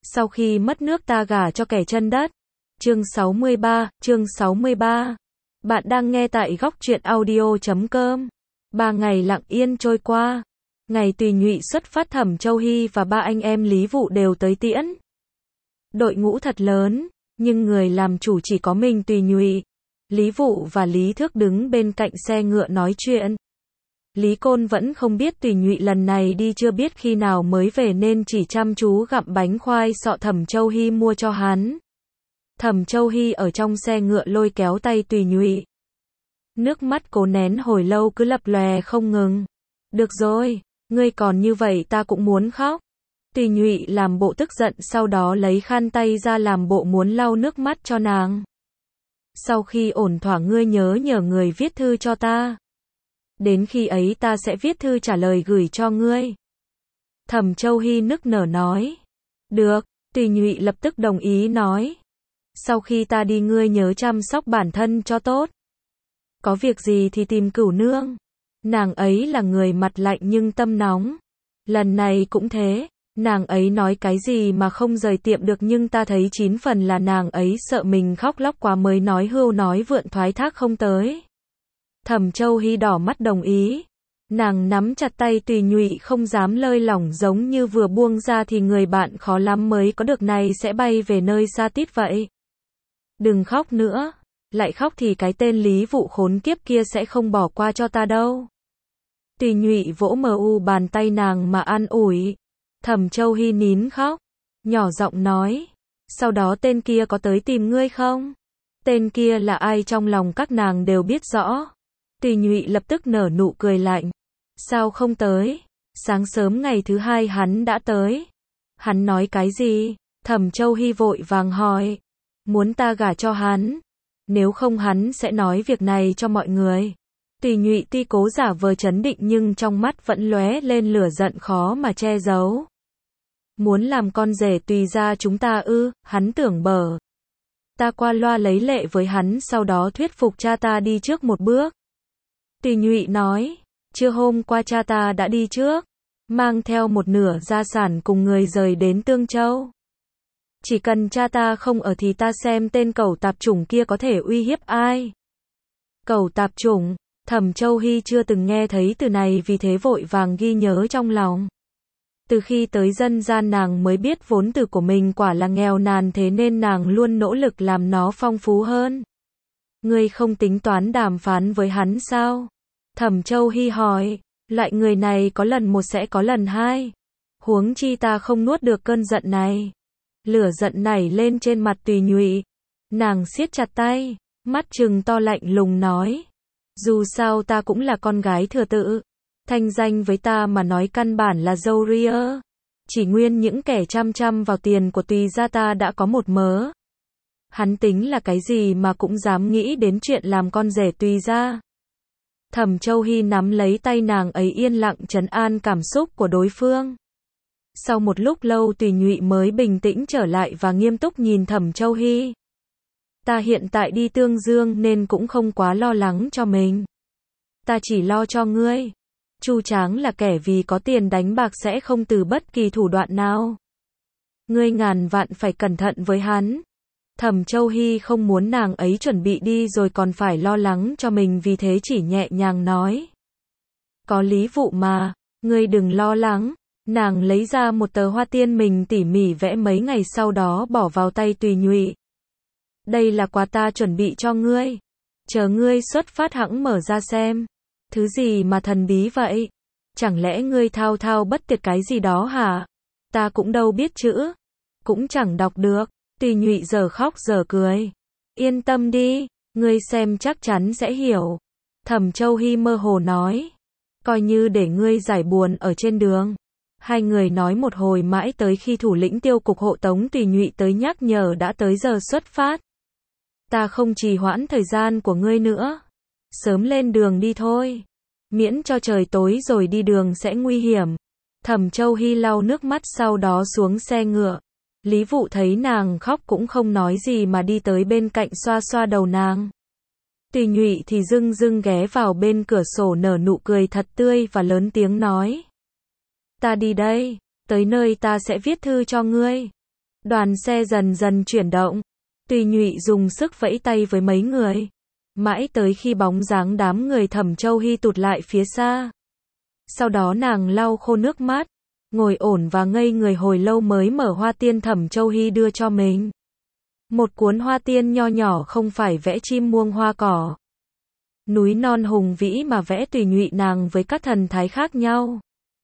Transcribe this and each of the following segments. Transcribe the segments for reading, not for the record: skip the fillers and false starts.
Sau khi mất nước ta gả cho kẻ chân đất. Chương 63. Bạn đang nghe tại góc truyện audio.com. 3 ngày lặng yên trôi qua. Ngày Tùy Nhụy xuất phát, Thẩm Châu Hy và ba anh em Lý Vụ đều tới tiễn. Đội ngũ thật lớn, nhưng người làm chủ chỉ có mình Tùy Nhụy. Lý Vụ và Lý Thước đứng bên cạnh xe ngựa nói chuyện. Lý Côn vẫn không biết Tùy Nhụy lần này đi chưa biết khi nào mới về nên chỉ chăm chú gặm bánh khoai sọ Thẩm Châu Hy mua cho hắn. Thẩm Châu Hy ở trong xe ngựa lôi kéo tay Tùy Nhụy. Nước mắt cố nén hồi lâu cứ lập lòe không ngừng. Được rồi, ngươi còn như vậy ta cũng muốn khóc. Tùy Nhụy làm bộ tức giận, sau đó lấy khăn tay ra làm bộ muốn lau nước mắt cho nàng. Sau khi ổn thỏa ngươi nhớ người viết thư cho ta. Đến khi ấy ta sẽ viết thư trả lời gửi cho ngươi. Thẩm Châu Hy nức nở nói. Được, Tùy Nhụy lập tức đồng ý nói. Sau khi ta đi ngươi nhớ chăm sóc bản thân cho tốt. Có việc gì thì tìm Cửu nương. Nàng ấy là người mặt lạnh nhưng tâm nóng. Lần này cũng thế, nàng ấy nói cái gì mà không rời tiệm được, nhưng ta thấy 9 phần là nàng ấy sợ mình khóc lóc quá mới nói hưu nói vượn thoái thác không tới. Thẩm Châu Hy đỏ mắt đồng ý. Nàng nắm chặt tay Tùy Nhụy không dám lơi lỏng, giống như vừa buông ra thì người bạn khó lắm mới có được này sẽ bay về nơi xa tít vậy. Đừng khóc nữa, lại khóc thì cái tên Lý Vụ khốn kiếp kia sẽ không bỏ qua cho ta đâu. Tùy Nhụy vỗ bàn tay nàng mà an ủi. Thẩm Châu Hy nín khóc, nhỏ giọng nói, sau đó tên kia có tới tìm ngươi không? Tên kia là ai trong lòng các nàng đều biết rõ. Tùy Nhụy lập tức nở nụ cười lạnh. Sao không tới? Sáng sớm ngày thứ hai hắn đã tới. Hắn nói cái gì? Thẩm Châu Hy vội vàng hỏi. Muốn ta gả cho hắn. Nếu không hắn sẽ nói việc này cho mọi người. Tùy Nhụy tuy cố giả vờ trấn định nhưng trong mắt vẫn lóe lên lửa giận khó mà che giấu. Muốn làm con rể Tùy gia chúng ta ư? Hắn tưởng bở. Ta qua loa lấy lệ với hắn, sau đó thuyết phục cha ta đi trước một bước. Tùy Nhụy nói, trưa hôm qua cha ta đã đi trước, mang theo một nửa gia sản cùng người rời đến Tương Châu. Chỉ cần cha ta không ở thì ta xem tên cẩu tạp chủng kia có thể uy hiếp ai. Cẩu tạp chủng, Thẩm Châu Hy chưa từng nghe thấy từ này, vì thế vội vàng ghi nhớ trong lòng. Từ khi tới dân gian nàng mới biết vốn từ của mình quả là nghèo nàn, thế nên nàng luôn nỗ lực làm nó phong phú hơn. Ngươi không tính toán đàm phán với hắn sao? Thẩm Châu Hy hỏi, loại người này có lần một sẽ có lần hai. Huống chi ta không nuốt được cơn giận này. Lửa giận nảy lên trên mặt Tùy Nhụy. Nàng siết chặt tay, mắt trừng to lạnh lùng nói. Dù sao ta cũng là con gái thừa tự. Thanh danh với ta mà nói căn bản là râu ria. Chỉ nguyên những kẻ chăm vào tiền của Tùy gia ta đã có một mớ. Hắn tính là cái gì mà cũng dám nghĩ đến chuyện làm con rể Tùy gia. Thẩm Châu Hy nắm lấy tay nàng ấy yên lặng trấn an cảm xúc của đối phương. Sau một lúc lâu Tùy Nhụy mới bình tĩnh trở lại và nghiêm túc nhìn Thẩm Châu Hy. Ta hiện tại đi Tương Dương nên cũng không quá lo lắng cho mình. Ta chỉ lo cho ngươi. Chu Tráng là kẻ vì có tiền đánh bạc sẽ không từ bất kỳ thủ đoạn nào. Ngươi ngàn vạn phải cẩn thận với hắn. Thẩm Châu Hy không muốn nàng ấy chuẩn bị đi rồi còn phải lo lắng cho mình, vì thế chỉ nhẹ nhàng nói. Có Lý Vụ mà, ngươi đừng lo lắng. Nàng lấy ra một tờ hoa tiên mình tỉ mỉ vẽ mấy ngày sau đó bỏ vào tay Tùy Nhụy. Đây là quà ta chuẩn bị cho ngươi. Chờ ngươi xuất phát hẵng mở ra xem. Thứ gì mà thần bí vậy? Chẳng lẽ ngươi thao thao bất tuyệt cái gì đó hả? Ta cũng đâu biết chữ. Cũng chẳng đọc được. Tùy Nhụy giờ khóc giờ cười. Yên tâm đi, ngươi xem chắc chắn sẽ hiểu. Thẩm Châu Hy mơ hồ nói. Coi như để ngươi giải buồn ở trên đường. Hai người nói một hồi mãi tới khi thủ lĩnh tiêu cục hộ tống Tùy Nhụy tới nhắc nhở đã tới giờ xuất phát. Ta không trì hoãn thời gian của ngươi nữa. Sớm lên đường đi thôi. Miễn cho trời tối rồi đi đường sẽ nguy hiểm. Thẩm Châu Hy lau nước mắt sau đó xuống xe ngựa. Lý Vụ thấy nàng khóc cũng không nói gì mà đi tới bên cạnh xoa xoa đầu nàng. Tùy Nhụy thì dưng dưng ghé vào bên cửa sổ nở nụ cười thật tươi và lớn tiếng nói. Ta đi đây, tới nơi ta sẽ viết thư cho ngươi. Đoàn xe dần dần chuyển động. Tùy Nhụy dùng sức vẫy tay với mấy người. Mãi tới khi bóng dáng đám người Thẩm Châu Hy tụt lại phía xa. Sau đó nàng lau khô nước mắt, ngồi ổn và ngây người hồi lâu mới mở hoa tiên Thẩm Châu Hy đưa cho mình. Một cuốn hoa tiên nho nhỏ, không phải vẽ chim muông hoa cỏ. Núi non hùng vĩ mà vẽ Tùy Nhụy nàng với các thần thái khác nhau.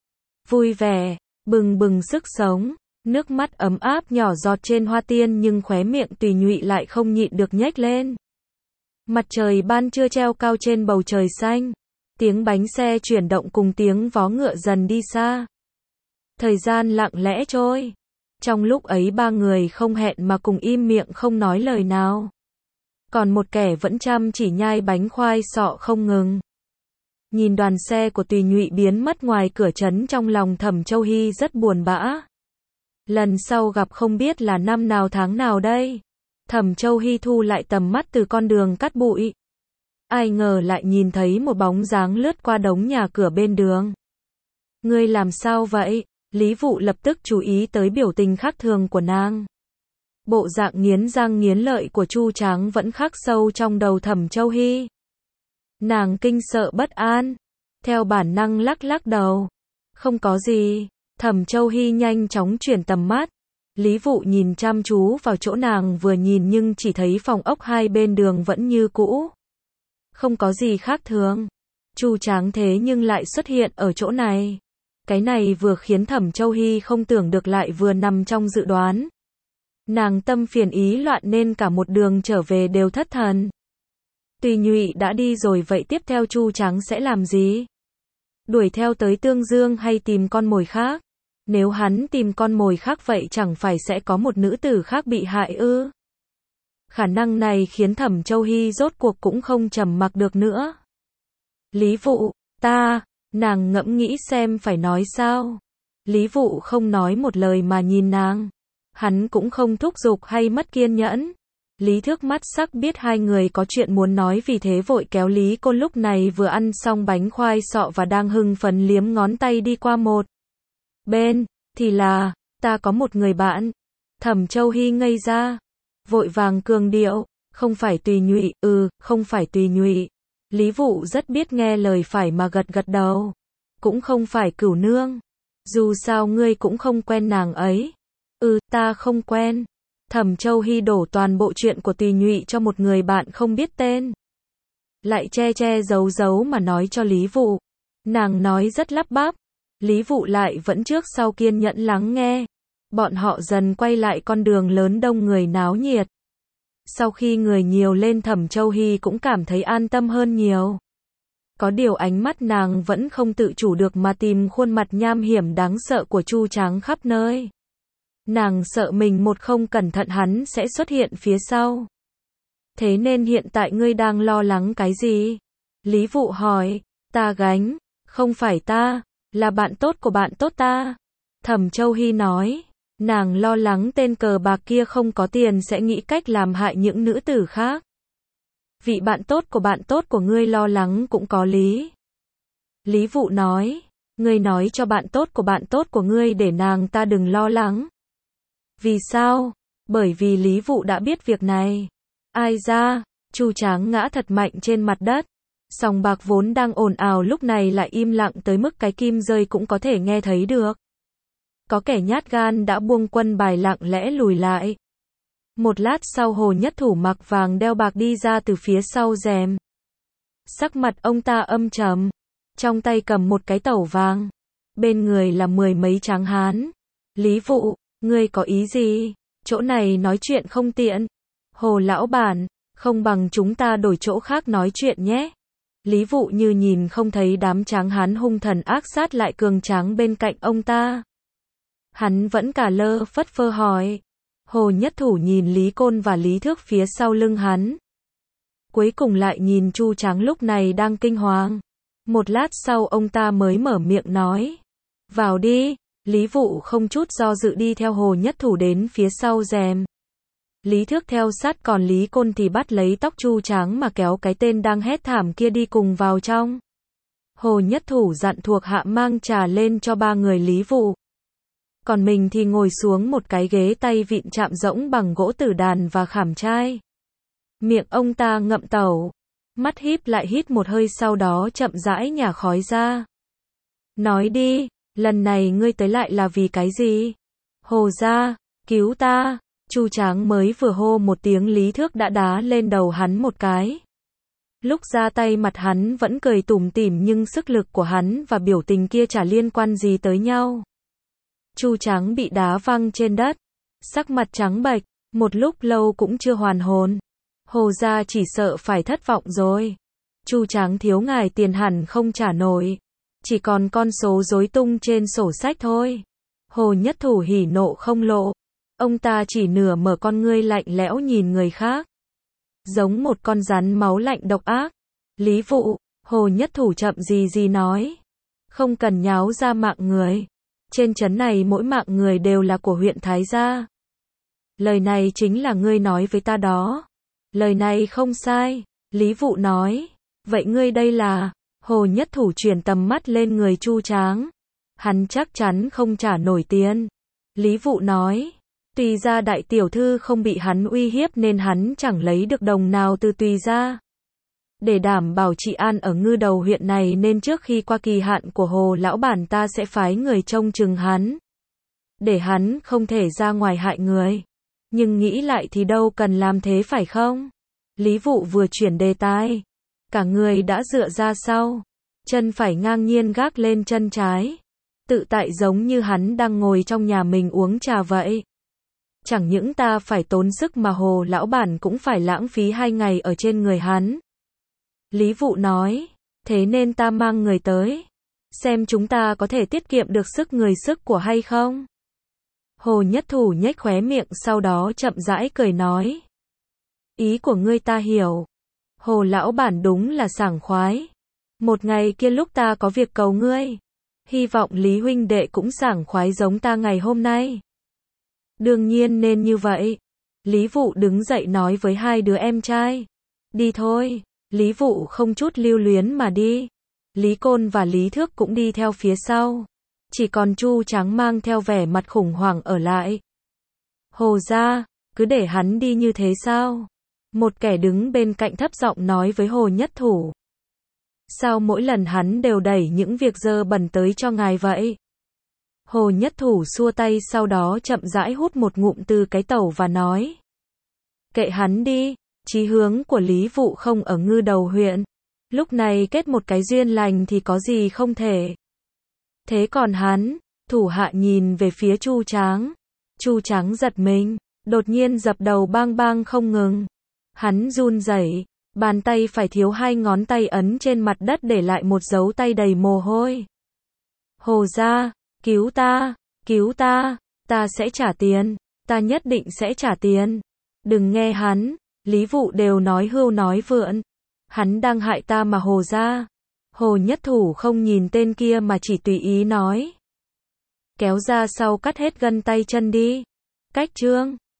Vui vẻ, bừng bừng sức sống, nước mắt ấm áp nhỏ giọt trên hoa tiên nhưng khóe miệng Tùy Nhụy lại không nhịn được nhếch lên. Mặt trời ban trưa treo cao trên bầu trời xanh. Tiếng bánh xe chuyển động cùng tiếng vó ngựa dần đi xa. Thời gian lặng lẽ trôi. Trong lúc ấy ba người không hẹn mà cùng im miệng không nói lời nào. Còn một kẻ vẫn chăm chỉ nhai bánh khoai sọ không ngừng. Nhìn đoàn xe của Tùy Nhụy biến mất ngoài cửa trấn, trong lòng Thẩm Châu Hy rất buồn bã. Lần sau gặp không biết là năm nào tháng nào đây. Thẩm Châu Hy thu lại tầm mắt từ con đường cắt bụi. Ai ngờ lại nhìn thấy một bóng dáng lướt qua đống nhà cửa bên đường. Ngươi làm sao vậy? Lý Vụ lập tức chú ý tới biểu tình khác thường của nàng. Bộ dạng nghiến răng nghiến lợi của Chu Tráng vẫn khắc sâu trong đầu Thẩm Châu Hy. Nàng kinh sợ bất an, theo bản năng lắc lắc đầu. Không có gì. Thẩm Châu Hy nhanh chóng chuyển tầm mắt. Lý Vụ nhìn chăm chú vào chỗ nàng vừa nhìn nhưng chỉ thấy phòng ốc hai bên đường vẫn như cũ. Không có gì khác thường. Chu Tráng thế nhưng lại xuất hiện ở chỗ này. Cái này vừa khiến Thẩm Châu Hy không tưởng được lại vừa nằm trong dự đoán. Nàng tâm phiền ý loạn nên cả một đường trở về đều thất thần. Tùy Nhụy đã đi rồi, vậy tiếp theo Chu Tráng sẽ làm gì? Đuổi theo tới Tương Dương hay tìm con mồi khác? Nếu hắn tìm con mồi khác vậy chẳng phải sẽ có một nữ tử khác bị hại ư? Khả năng này khiến Thẩm Châu Hy rốt cuộc cũng không trầm mặc được nữa. Lý Vụ, nàng ngẫm nghĩ xem phải nói sao. Lý Vụ không nói một lời mà nhìn nàng. Hắn cũng không thúc giục hay mất kiên nhẫn. Lý Thước mắt sắc biết hai người có chuyện muốn nói, vì thế vội kéo Lý Côn lúc này vừa ăn xong bánh khoai sọ và đang hưng phấn liếm ngón tay đi qua một bên, thì là, ta có một người bạn. Thẩm Châu Hy ngây ra, vội vàng cường điệu, không phải Tùy Nhụy, không phải Tùy Nhụy. Lý Vụ rất biết nghe lời phải mà gật gật đầu. Cũng không phải Cửu Nương. Dù sao ngươi cũng không quen nàng ấy. Ta không quen. Thẩm Châu Hy đổ toàn bộ chuyện của Tùy Nhụy cho một người bạn không biết tên. Lại che giấu mà nói cho Lý Vụ. Nàng nói rất lắp bắp. Lý Vụ lại vẫn trước sau kiên nhẫn lắng nghe. Bọn họ dần quay lại con đường lớn đông người náo nhiệt. Sau khi người nhiều lên, Thẩm Châu Hy cũng cảm thấy an tâm hơn nhiều. Có điều ánh mắt nàng vẫn không tự chủ được mà tìm khuôn mặt nham hiểm đáng sợ của Chu Tráng khắp nơi. Nàng sợ mình một không cẩn thận hắn sẽ xuất hiện phía sau. Thế nên hiện tại ngươi đang lo lắng cái gì? Lý Vụ hỏi. Ta gánh, không phải ta, là bạn tốt của bạn tốt ta. Thẩm Châu Hy nói. Nàng lo lắng tên cờ bạc kia không có tiền sẽ nghĩ cách làm hại những nữ tử khác. Vị bạn tốt của ngươi lo lắng cũng có lý. Lý Vụ nói. Ngươi nói cho bạn tốt của ngươi để nàng ta đừng lo lắng. Vì sao? Bởi vì Lý Vụ đã biết việc này. Ai ra? Chu Tráng ngã thật mạnh trên mặt đất. Sòng bạc vốn đang ồn ào lúc này lại im lặng tới mức cái kim rơi cũng có thể nghe thấy được. Có kẻ nhát gan đã buông quân bài lặng lẽ lùi lại. Một lát sau Hồ Nhất Thủ mặc vàng đeo bạc đi ra từ phía sau rèm. Sắc mặt ông ta âm trầm. Trong tay cầm một cái tẩu vàng. Bên người là 10 mấy tráng hán. Lý Vụ, ngươi có ý gì? Chỗ này nói chuyện không tiện. Hồ lão bản, không bằng chúng ta đổi chỗ khác nói chuyện nhé. Lý Vụ như nhìn không thấy đám tráng hán hung thần ác sát lại cường tráng bên cạnh ông ta. Hắn vẫn cả lơ phất phơ hỏi. Hồ Nhất Thủ nhìn Lý Côn và Lý Thước phía sau lưng hắn. Cuối cùng lại nhìn Chu Tráng lúc này đang kinh hoàng. Một lát sau ông ta mới mở miệng nói. Vào đi. Lý Vụ không chút do dự đi theo Hồ Nhất Thủ đến phía sau rèm. Lý Thước theo sát, còn Lý Côn thì bắt lấy tóc Chu Tráng mà kéo cái tên đang hét thảm kia đi cùng vào trong. Hồ Nhất Thủ dặn thuộc hạ mang trà lên cho ba người Lý Vụ. còn mình thì ngồi xuống một cái ghế tay vịn chạm rỗng bằng gỗ tử đàn và khảm trai. Miệng ông ta ngậm tẩu, mắt híp lại hít một hơi sau đó chậm rãi nhả khói ra. Nói đi, lần này ngươi tới lại là vì cái gì? Hồ gia, cứu ta. Chu Tráng mới vừa hô một tiếng Lý Thước đã đá lên đầu hắn một cái. Lúc ra tay mặt hắn vẫn cười tủm tỉm nhưng sức lực của hắn và biểu tình kia chả liên quan gì tới nhau. Chu Tráng bị đá văng trên đất, sắc mặt trắng bệch, một lúc lâu cũng chưa hoàn hồn. Hồ gia chỉ sợ phải thất vọng rồi. Chu Tráng thiếu ngài tiền hẳn không trả nổi, chỉ còn con số rối tung trên sổ sách thôi. Hồ Nhất Thủ hỉ nộ không lộ, ông ta chỉ nửa mở con ngươi lạnh lẽo nhìn người khác, giống một con rắn máu lạnh độc ác. Lý Vụ, Hồ Nhất Thủ chậm gì nói, không cần nháo ra mạng người. Trên trấn này mỗi mạng người đều là của huyện Thái gia. Lời này chính là ngươi nói với ta đó. Lời này không sai, Lý Vụ nói. Vậy ngươi đây là? Hồ Nhất Thủ chuyển tầm mắt lên người Chu Tráng. Hắn chắc chắn không trả nổi tiền. Lý Vụ nói. Tùy gia đại tiểu thư không bị hắn uy hiếp nên hắn chẳng lấy được đồng nào từ Tùy gia. Để đảm bảo trị an ở Ngư Đầu huyện này nên trước khi qua kỳ hạn của Hồ lão bản ta sẽ phái người trông chừng hắn, để hắn không thể ra ngoài hại người. Nhưng nghĩ lại thì đâu cần làm thế phải không? Lý Vụ vừa chuyển đề tài, cả người đã dựa ra sau, chân phải ngang nhiên gác lên chân trái, tự tại giống như hắn đang ngồi trong nhà mình uống trà vậy. Chẳng những ta phải tốn sức mà Hồ lão bản cũng phải lãng phí 2 ngày ở trên người hắn. Lý Vụ nói, thế nên ta mang người tới, xem chúng ta có thể tiết kiệm được sức người sức của hay không. Hồ Nhất Thủ nhếch khóe miệng sau đó chậm rãi cười nói. Ý của ngươi ta hiểu. Hồ lão bản đúng là sảng khoái. Một ngày kia lúc ta có việc cầu ngươi, hy vọng Lý huynh đệ cũng sảng khoái giống ta ngày hôm nay. Đương nhiên nên như vậy. Lý Vụ đứng dậy nói với 2 đứa em trai. Đi thôi. Lý Vụ không chút lưu luyến mà đi. Lý Côn và Lý Thước cũng đi theo phía sau. Chỉ còn Chu Tráng mang theo vẻ mặt khủng hoảng ở lại. Hồ gia, cứ để hắn đi như thế sao? Một kẻ đứng bên cạnh thấp giọng nói với Hồ Nhất Thủ. Sao mỗi lần hắn đều đẩy những việc dơ bẩn tới cho ngài vậy? Hồ Nhất Thủ xua tay sau đó chậm rãi hút một ngụm từ cái tẩu và nói. Kệ hắn đi, chí hướng của Lý Vụ không ở Ngư Đầu huyện. Lúc này kết một cái duyên lành thì có gì không thể. Thế còn hắn, thủ hạ nhìn về phía Chu Tráng. Chu Tráng giật mình, đột nhiên dập đầu bang bang không ngừng. Hắn run rẩy, bàn tay phải thiếu 2 ngón tay ấn trên mặt đất để lại một dấu tay đầy mồ hôi. Hồ gia, cứu ta, ta sẽ trả tiền, ta nhất định sẽ trả tiền. Đừng nghe hắn, Lý Vụ đều nói hưu nói vượn. Hắn đang hại ta mà Hồ gia. Hồ Nhất Thủ không nhìn tên kia mà chỉ tùy ý nói. Kéo ra sau cắt hết gân tay chân đi. Cách chương